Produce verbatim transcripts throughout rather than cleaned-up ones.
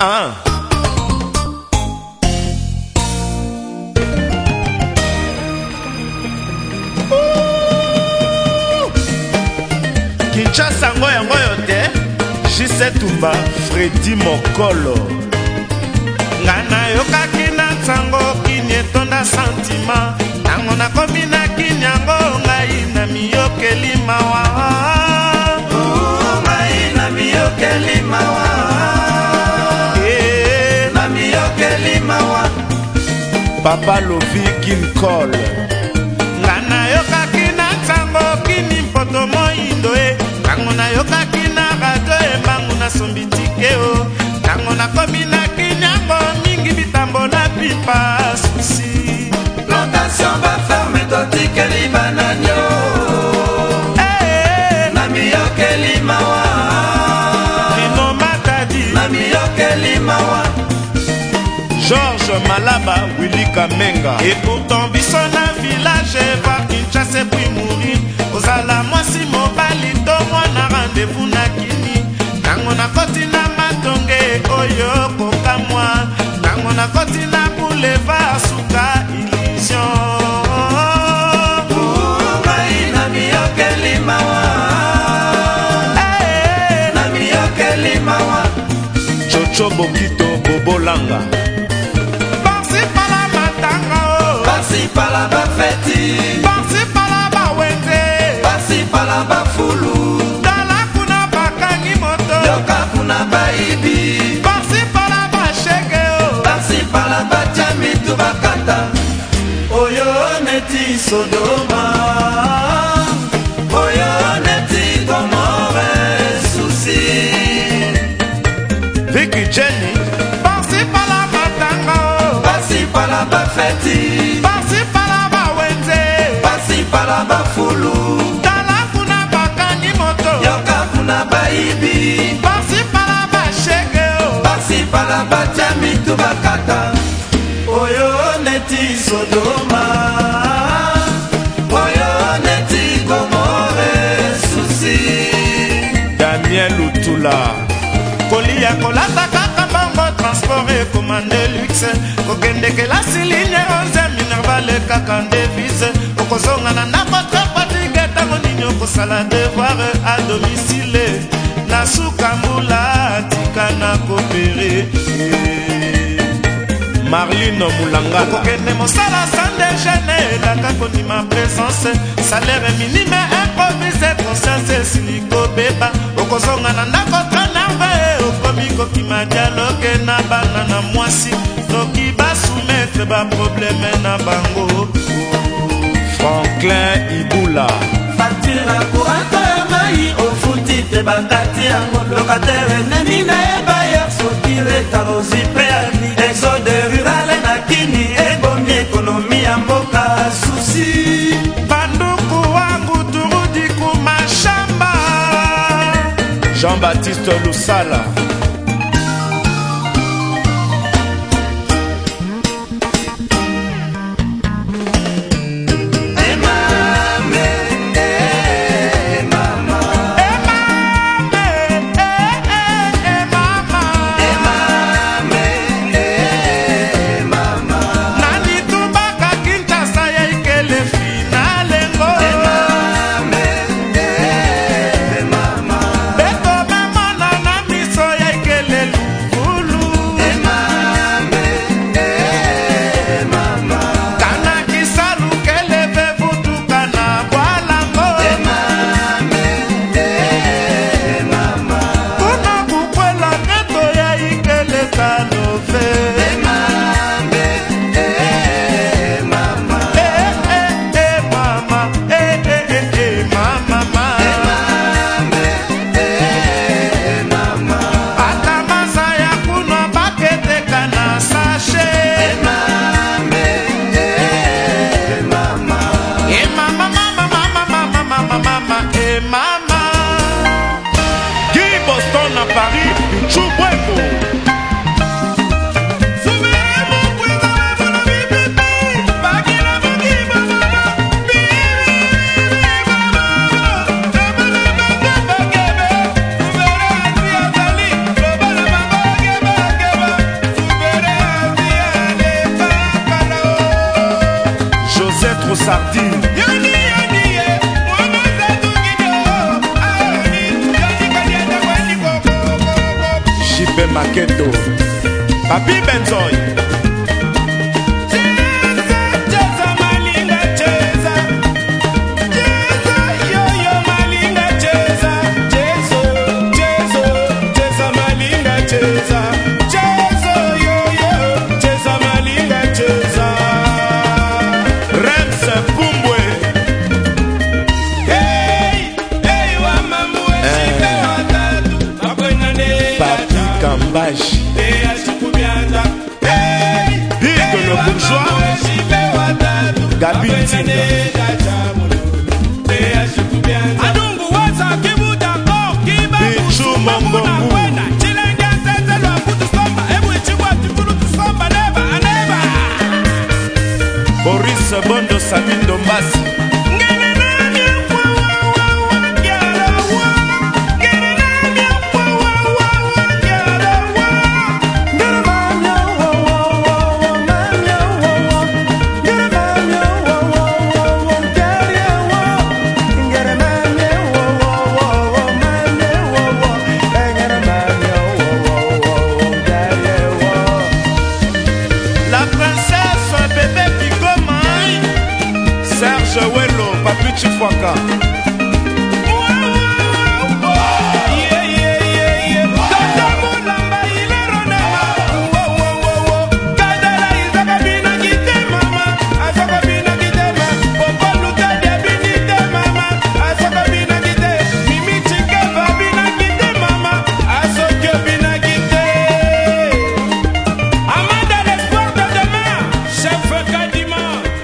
Ah. Kinshasa ngoyo ngoyo te Jise Tumba Freddy Mokolo Ngana yoka kina tango kini etonda sentima Tango na komi na kinyango ngai na miyokeli mawa Ngai na miyokeli mawa Na miyokeli mawa Papa Lovi Kinkol Ngana yoka kina tango kini mpoto moindo e Tango na yoka kina rato e bangu na sombi tikeo Tango na komi na kinyango mingi bitambo na pipa susi Plantation va fermer totikeli bananyo Na miyokeli mawa Lino Matadi Na miyokeli mawa Georges Malaba Willy Kamenga Et pourtant biso na village va Kinshasa puis mourir Ozala mwasi mobali to mwana rendez-vous na kini Tango na koti na matonge oyo kokamwa Tango na koti na boulevard suka illusion Ngai na miyokeli mawa Na miyokeli mawa Chocho Bokito Bobolanga Bansi pala matanga o Bansi pala bafeti Bansi pala bawende Bansi pala bafulu Dala kuna bakangi moto Yoka kuna baibi Bansi pala bashege o Bansi pala bachami tu bakata Oyo neti Sodoma Oyo neti Gomorre Susi Vicky Jenny Bansi pala matanga o Bansi pala bafeti Bansi pala bawende Bansi pala bafulu Dala kuna bakangi moto Yoka kuna baibi Bansi pala bashege o Bansi pala bachami tu bakata Oyo neti Sodoma Oyo neti Gomorre Susi Daniel Utula Kolia kolata kaka bango transport et commande luxe Kokende kelasi ligne onze minervale kaka devise Okozonga na ndako tropatige tango nini okosala devoir à domicile Na suka mbula tika na kopere Marlino Mulangala Kokende mosala sans déjeuner Daka konima présence Salaire minime improvisé Conscience siliko beba Okozonga na ndako tranarve Okomi kokima dialogue na bana na mwasi Noki basoumettre ba problème na bango Franklin Ibula Facture courante ya mai ofuti te bakati yango Locataire nemi na ebayer soki retard ozipe ani Exode rural na kini ebomi ekonomi ya mboka susi Banduku wangu turudi kumashamba Jean-Baptiste Lusala sardine. Jipe Maketo, Papi Benzoy. Big le bourgeois Gabi Tinda Bichou Mambongo Boris Bondo Samindo Mbasi Wello, Papi Chifwaka.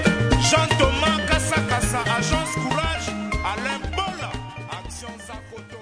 Agence Courage, Alain Paul, Action Zakoto.